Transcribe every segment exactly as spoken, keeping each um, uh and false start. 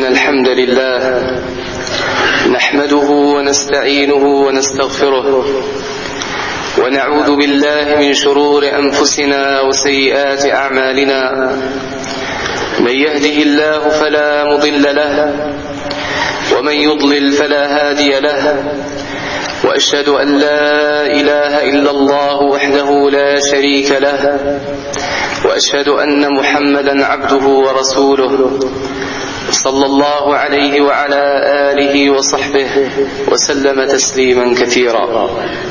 إن الحمد لله نحمده ونستعينه ونستغفره ونعوذ بالله من شرور أنفسنا وسيئات أعمالنا. من يهده الله فلا مضل له ومن يضلل فلا هادي له، وأشهد أن لا إله إلا الله وحده لا شريك له، وأشهد أن محمدا عبده ورسوله صلى الله عليه وعلى آله وصحبه وسلم تسليما كثيرا.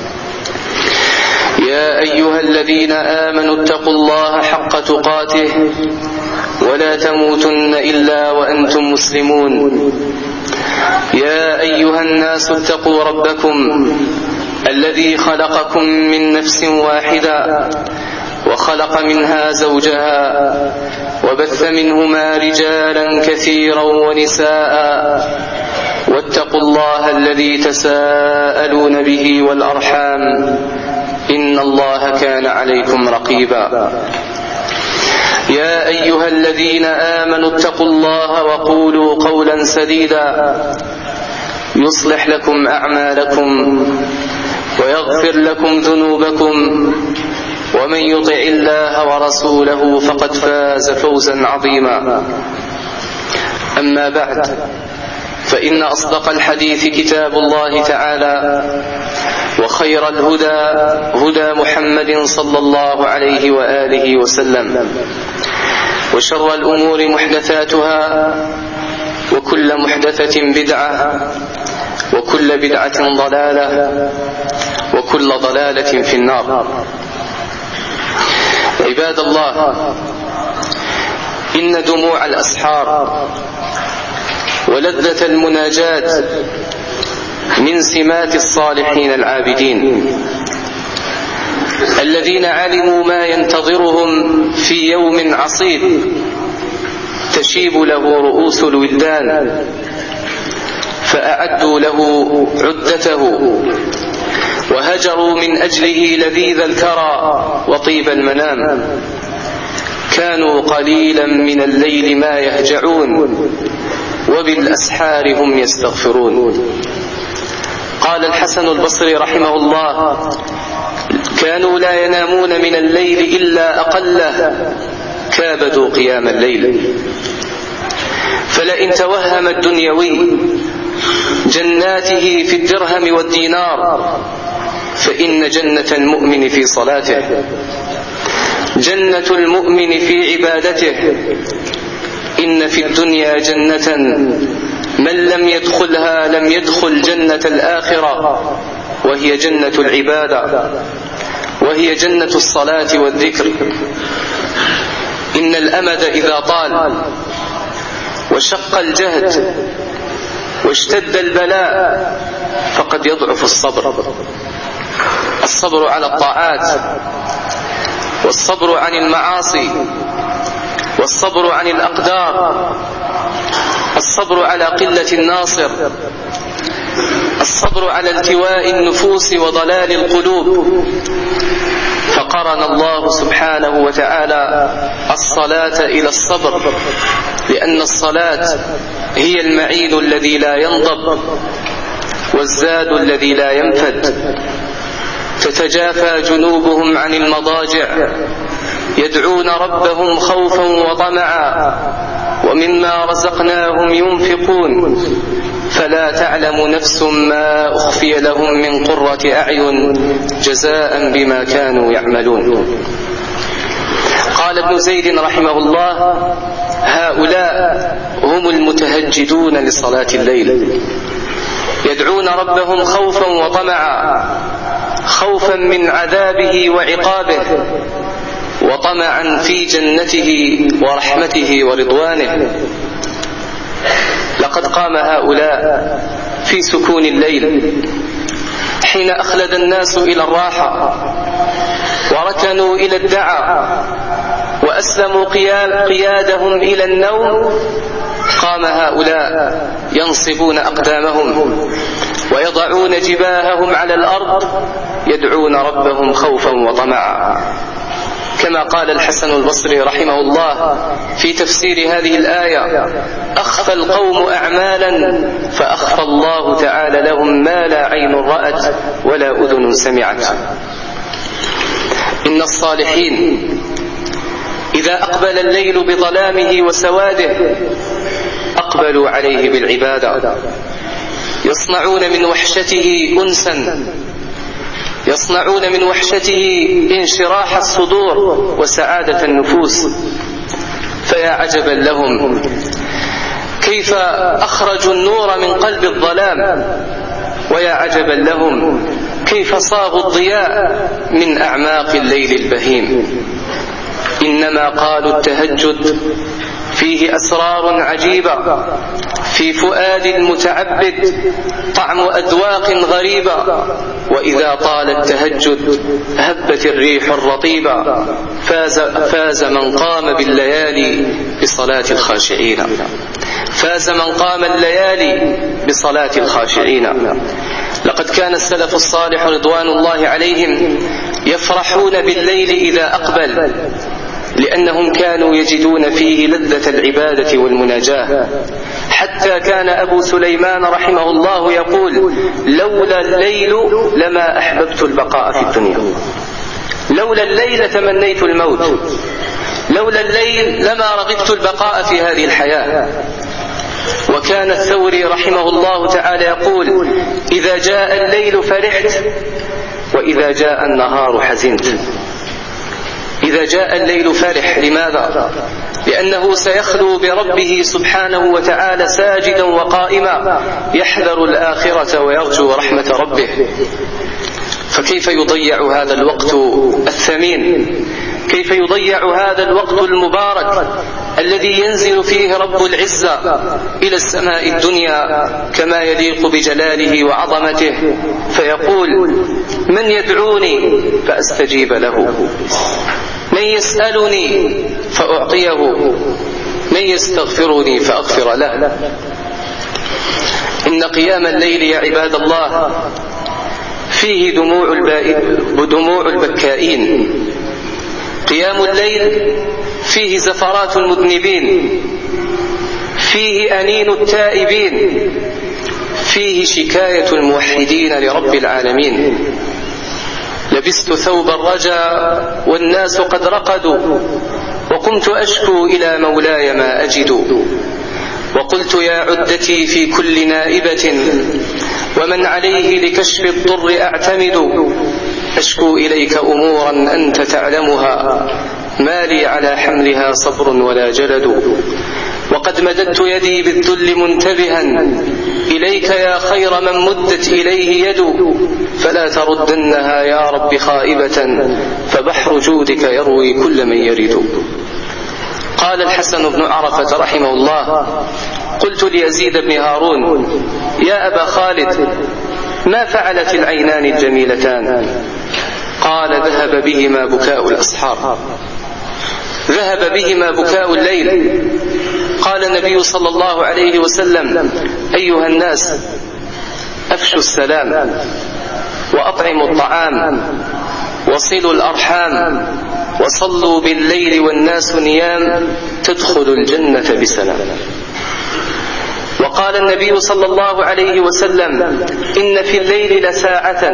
يا أيها الذين آمنوا اتقوا الله حق تقاته ولا تموتن إلا وأنتم مسلمون. يا أيها الناس اتقوا ربكم الذي خلقكم من نفس واحدة وخلق منها زوجها وبث منهما رجالا كثيرا ونساء، واتقوا الله الذي تساءلون به والأرحام إن الله كان عليكم رقيبا. يا أيها الذين آمنوا اتقوا الله وقولوا قولا سديدا يصلح لكم أعمالكم ويغفر لكم ذنوبكم، ومن يطع الله ورسوله فقد فاز فوزا عظيما. أما بعد، فإن أصدق الحديث كتاب الله تعالى، وخير الهدى هدى محمد صلى الله عليه وآله وسلم، وشر الأمور محدثاتها، وكل محدثة بدعة، وكل بدعة ضلالة، وكل ضلالة في النار. عباد الله، إن دموع الأسحار ولذة المناجاة من سمات الصالحين العابدين الذين علموا ما ينتظرهم في يوم عصيب تشيب له رؤوس الولدان، فأعدوا له عدته وهجروا من أجله لذيذ الكرى وطيب المنام. كانوا قليلا من الليل ما يهجعون وبالأسحار هم يستغفرون. قال الحسن البصري رحمه الله: كانوا لا ينامون من الليل إلا أقله، كابدوا قيام الليل. فلئن توهم الدنيوي جناته في الدرهم والدينار، فإن جنة المؤمن في صلاته، جنة المؤمن في عبادته. إن في الدنيا جنة من لم يدخلها لم يدخل جنة الآخرة، وهي جنة العبادة، وهي جنة الصلاة والذكر. إن الأمد إذا طال وشق الجهد واشتد البلاء فقد يضعف الصبر. الصبر على الطاعات، والصبر عن المعاصي، والصبر عن الأقدار، الصبر على قلة الناصر، الصبر على التواء النفوس وضلال القلوب. فقرن الله سبحانه وتعالى الصلاة إلى الصبر، لأن الصلاة هي المعين الذي لا ينضب والزاد الذي لا ينفد. تتجافى جنوبهم عن المضاجع يدعون ربهم خوفا وطمعا، ومما رزقناهم ينفقون، فلا تعلم نفس ما أخفي لهم من قرة أعين جزاء بما كانوا يعملون. قال ابن زيد رحمه الله: هؤلاء هم المتهجدون لصلاة الليل، يدعون ربهم خوفا وطمعا، خوفا من عذابه وعقابه، وطمعا في جنته ورحمته ورضوانه. لقد قام هؤلاء في سكون الليل حين أخلد الناس إلى الراحة وركنوا إلى الدعى وأسلموا قيادهم إلى النوم. قام هؤلاء ينصبون أقدامهم ويضعون جباههم على الأرض يدعون ربهم خوفا وطمعا. كما قال الحسن البصري رحمه الله في تفسير هذه الآية: أخفى القوم أعمالا فأخفى الله تعالى لهم ما لا عين رأت ولا أذن سمعت. إن الصالحين إذا أقبل الليل بظلامه وسواده أقبلوا عليه بالعبادة، يصنعون من وحشته أنسا، يصنعون من وحشته انشراح الصدور وسعادة النفوس. فيا عجبا لهم كيف أخرجوا النور من قلب الظلام، ويا عجبا لهم كيف صاغوا الضياء من أعماق الليل البهيم. إنما قالوا التهجد فيه أسرار عجيبة في فؤاد المتعبد، طعم أذواق غريبة، وإذا طال التهجد هبت الريح الرطيبة. فاز, فاز من قام بالليالي بصلاة الخاشعين، فاز من قام الليالي بصلاة الخاشعين. لقد كان السلف الصالح رضوان الله عليهم يفرحون بالليل إذا أقبل، لأنهم كانوا يجدون فيه لذة العبادة والمناجاة. حتى كان أبو سليمان رحمه الله يقول: لولا الليل لما أحببت البقاء في الدنيا، لولا الليل تمنيت الموت، لولا الليل لما رغبت البقاء في هذه الحياة. وكان الثوري رحمه الله تعالى يقول: إذا جاء الليل فرحت، وإذا جاء النهار حزنت. إذا جاء الليل فرح. لماذا؟ لأنه سيخلو بربه سبحانه وتعالى ساجدا وقائما، يحذر الآخرة ويرجو رحمة ربه. فكيف يضيع هذا الوقت الثمين؟ كيف يضيع هذا الوقت المبارك الذي ينزل فيه رب العزة إلى السماء الدنيا كما يليق بجلاله وعظمته، فيقول: من يدعوني فأستجيب له، من يسألني فأعطيه، من يستغفرني فأغفر له. إن قيام الليل يا عباد الله فيه دموع, دموع البكائين. قيام الليل فيه زفرات المذنبين، فيه أنين التائبين، فيه شكاية الموحدين لرب العالمين. لبست ثوب الرجاء والناس قد رقدوا، وقمت أشكو إلى مولاي ما أجد، وقلت يا عدتي في كل نائبة ومن عليه لكشف الضر أعتمد، أشكو إليك أمورا أنت تعلمها، ما لي على حملها صبر ولا جلد، وقد مددت يدي بالذل منتبها إليك يا خير من مدت إليه يد، فلا تردنها يا رب خائبة، فبحر جودك يروي كل من يرد. قال الحسن بن عرفة رحمه الله: قلت ليزيد بن هارون: يا أبا خالد، ما فعلت العينان الجميلتان؟ قال: ذهب بهما بكاء الأسحار، ذهب بهما بكاء الليل. قال النبي صلى الله عليه وسلم: أيها الناس، أفشوا السلام، وأطعموا الطعام، وصلوا الأرحام، وصلوا بالليل والناس نيام، تدخلوا الجنة بسلام. وقال النبي صلى الله عليه وسلم: إن في الليل لساعة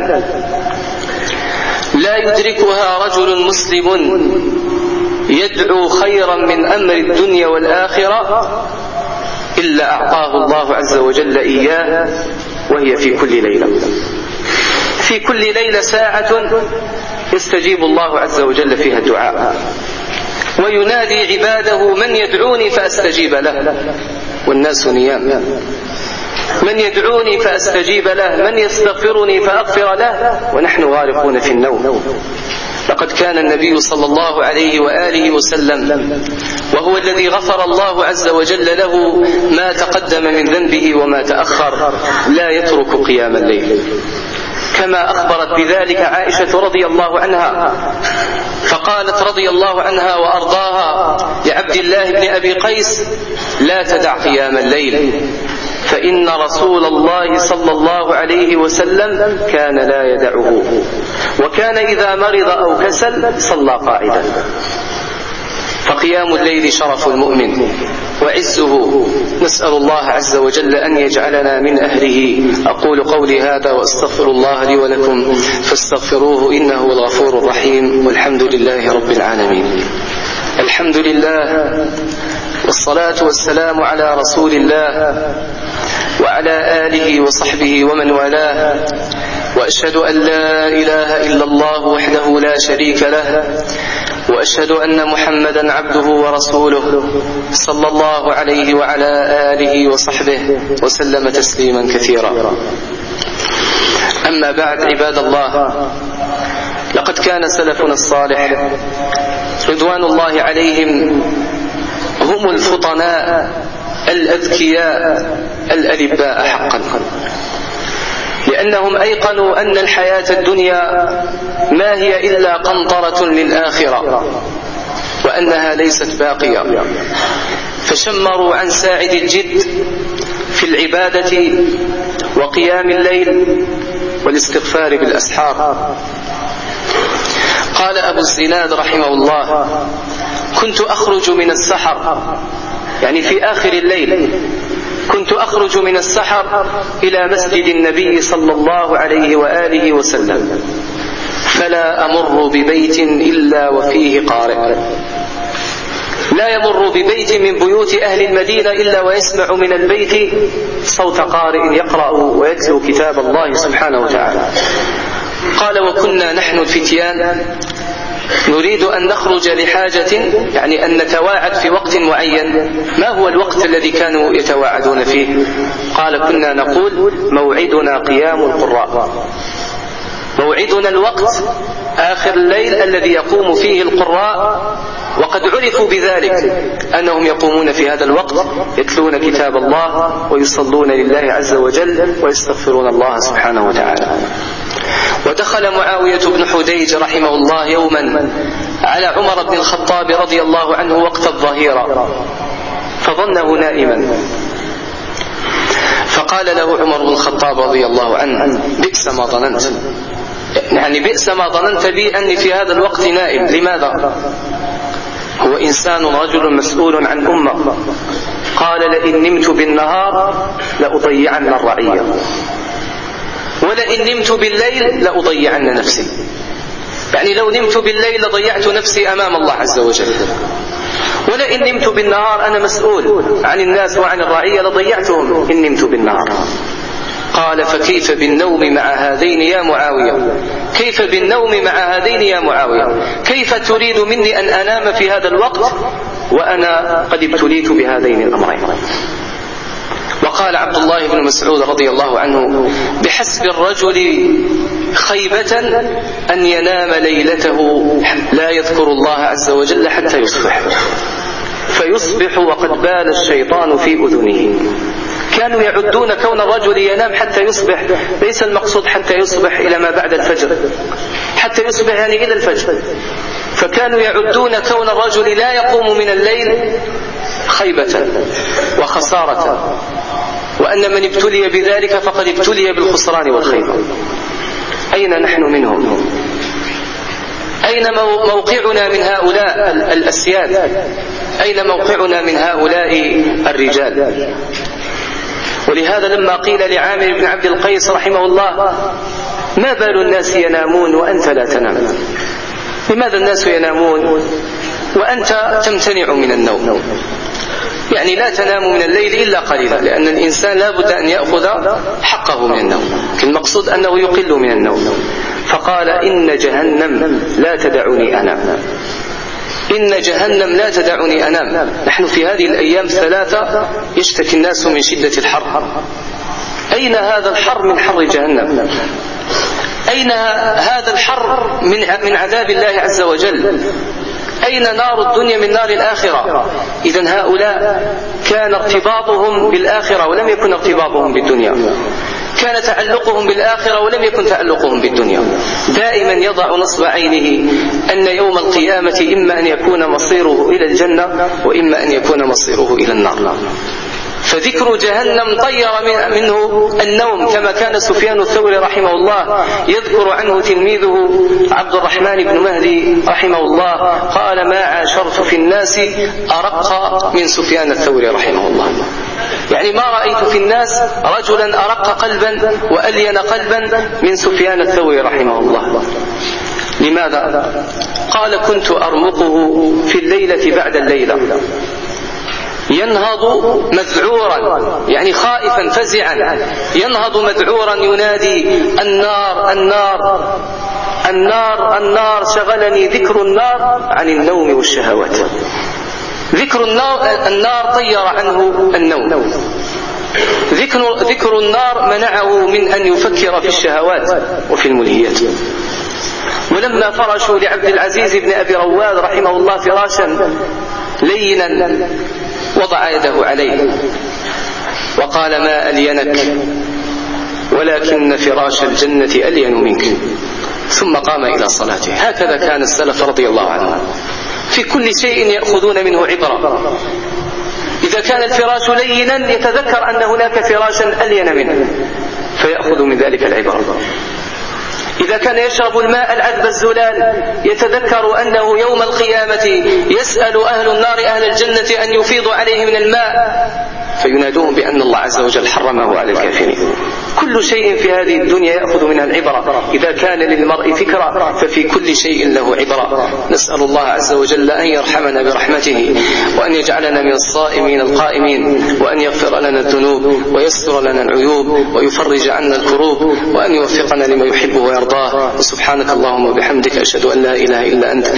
لا يدركها رجل مسلم يدعو خيرا من أمر الدنيا والآخرة إلا أعطاه الله عز وجل إياه، وهي في كل ليلة. في كل ليلة ساعة يستجيب الله عز وجل فيها الدعاء، وينادي عباده: من يدعوني فأستجيب له، والناس نيام. من يدعوني فأستجيب له، من يستغفرني فأغفر له، ونحن غارقون في النوم. لقد كان النبي صلى الله عليه وآله وسلم وهو الذي غفر الله عز وجل له ما تقدم من ذنبه وما تأخر لا يترك قيام الليل، كما أخبرت بذلك عائشة رضي الله عنها، فقالت رضي الله عنها وأرضاها لعبد الله بن أبي قيس: لا تدع قيام الليل، فإن رسول الله صلى الله عليه وسلم كان لا يدعه، وكان إذا مرض أو كسل صلى قاعدا. فقيام الليل شرف المؤمن وعزه، نسأل الله عز وجل أن يجعلنا من أهله. أقول قولي هذا وأستغفر الله لي ولكم فاستغفروه إنه الغفور الرحيم، والحمد لله رب العالمين. الحمد لله والصلاة والسلام على رسول الله وعلى آله وصحبه ومن والاه، وأشهد أن لا إله إلا الله وحده لا شريك له، وأشهد أن محمدا عبده ورسوله صلى الله عليه وعلى آله وصحبه وسلم تسليما كثيرا. أما بعد، عباد الله، لقد كان سلفنا الصالح رضوان الله عليهم هم الفطناء الأذكياء الألباء حقا، لأنهم أيقنوا أن الحياة الدنيا ما هي إلا قنطرة للآخرة، وأنها ليست باقية، فشمروا عن ساعد الجد في العبادة وقيام الليل والاستغفار بالأسحار. قال أبو الزناد رحمه الله: كنت أخرج من السحر، يعني في آخر الليل، كنت أخرج من السحر إلى مسجد النبي صلى الله عليه وآله وسلم، فلا أمر ببيت إلا وفيه قارئ. لا يمر ببيت من بيوت أهل المدينة إلا ويسمع من البيت صوت قارئ يقرأ ويتلو كتاب الله سبحانه وتعالى. قال: وكنا نحن الفتيان نريد أن نخرج لحاجة، يعني أن نتواعد في وقت معين. ما هو الوقت الذي كانوا يتواعدون فيه؟ قال: كنا نقول موعدنا قيام القراء، موعدنا الوقت آخر الليل الذي يقوم فيه القراء، وقد عرفوا بذلك أنهم يقومون في هذا الوقت يتلون كتاب الله ويصلون لله عز وجل ويستغفرون الله سبحانه وتعالى. ودخل معاوية بن حديج رحمه الله يوما على عمر بن الخطاب رضي الله عنه وقت الظهيرة، فظنه نائما، فقال له عمر بن الخطاب رضي الله عنه: بئس ما ظننت، يعني بئس ما ظننت بي أني في هذا الوقت نائم. لماذا؟ هو إنسان رجل مسؤول عن أمة. قال: لئن نمت بالنهار لأضيعن الرعية، ولئن نمت بالليل لأضيعن نفسي. يعني لو نمت بالليل لضيعت نفسي أمام الله عز وجل، ولئن نمت بالنهار أنا مسؤول عن الناس وعن الرعية لضيعتهم إن نمت بالنهار. قال: فكيف بالنوم مع هذين يا معاوية؟ كيف بالنوم مع هذين يا معاوية؟ كيف تريد مني أن أنام في هذا الوقت وأنا قد ابتليت بهذين الأمرين؟ وقال عبد الله بن مسعود رضي الله عنه: بحسب الرجل خيبة أن ينام ليلته لا يذكر الله عز وجل حتى يصبح، فيصبح وقد بال الشيطان في أذنه. كانوا يعدون كون الرجل ينام حتى يصبح، ليس المقصود حتى يصبح إلى ما بعد الفجر، حتى يصبح يعني إلى الفجر. فكانوا يعدون كون الرجل لا يقوم من الليل خيبة وخسارة، وأن من ابتلي بذلك فقد ابتلي بالخسران والخيبة. أين نحن منهم؟ أين موقعنا من هؤلاء الأسياد؟ أين موقعنا من هؤلاء الرجال؟ ولهذا لما قيل لعامر بن عبد القيس رحمه الله: ما بال الناس ينامون وأنت لا تنام؟ لماذا الناس ينامون وأنت تمتنع من النوم؟ يعني لا تنام من الليل إلا قليلا، لأن الإنسان لا بد أن يأخذ حقه من النوم، المقصود أنه يقل من النوم. فقال: إن جهنم لا تدعني أنام، إن جهنم لا تدعني أنام. نحن في هذه الأيام ثلاثة يشتكي الناس من شدة الحر. أين هذا الحر من حر جهنم؟ أين هذا الحر من من عذاب الله عز وجل؟ أين نار الدنيا من نار الآخرة؟ إذن هؤلاء كان ارتباطهم بالآخرة ولم يكن ارتباطهم بالدنيا، كان تعلقهم بالآخرة ولم يكن تعلقهم بالدنيا. دائما يضع نصب عينه أن يوم القيامة إما أن يكون مصيره إلى الجنة وإما أن يكون مصيره إلى النار. فذكر جهنم طير منه النوم، كما كان سفيان الثوري رحمه الله يذكر عنه تلميذه عبد الرحمن بن مهدي رحمه الله قال: ما عاشرت في الناس أرق من سفيان الثوري رحمه الله. يعني ما رأيت في الناس رجلا أرق قلبا وألين قلبا من سفيان الثوري رحمه الله. لماذا؟ قال: كنت أرمقه في الليلة بعد الليلة، ينهض مذعورا، يعني خائفا فزعا، ينهض مذعورا ينادي: النار النار النار النار، شغلني ذكر النار عن النوم والشهوات. ذكر النار, النار طير عنه النوم، ذكر, ذكر النار منعه من أن يفكر في الشهوات وفي الملهيات. ولما فرشوا لعبد العزيز بن أبي رواد رحمه الله فراشا لينا وضع يده عليه وقال: ما ألينك، ولكن فراش الجنة ألين منك، ثم قام إلى صلاته. هكذا كان السلف رضي الله عنهم، في كل شيء يأخذون منه عبرة. إذا كان الفراش لينا يتذكر أن هناك فراشا ألين منه فيأخذ من ذلك العبرة. إذا كان يشرب الماء العذب الزلال يتذكر أنه يوم القيامة يسأل أهل النار أهل الجنة أن يفيضوا عليه من الماء فينادوهم بأن الله عز وجل حرمه على الكافرين. كل شيء في هذه الدنيا يأخذ منها العبرة. إذا كان للمرء فكرة ففي كل شيء له عبرة. نسأل الله عز وجل أن يرحمنا برحمته، وأن يجعلنا من الصائمين القائمين، وأن يغفر لنا الذنوب ويستر لنا العيوب ويفرج عنا الكروب، وأن يوفقنا لما يحبه ويرضاه. وسبحانك اللهم وبحمدك، أشهد أن لا إله إلا أنت.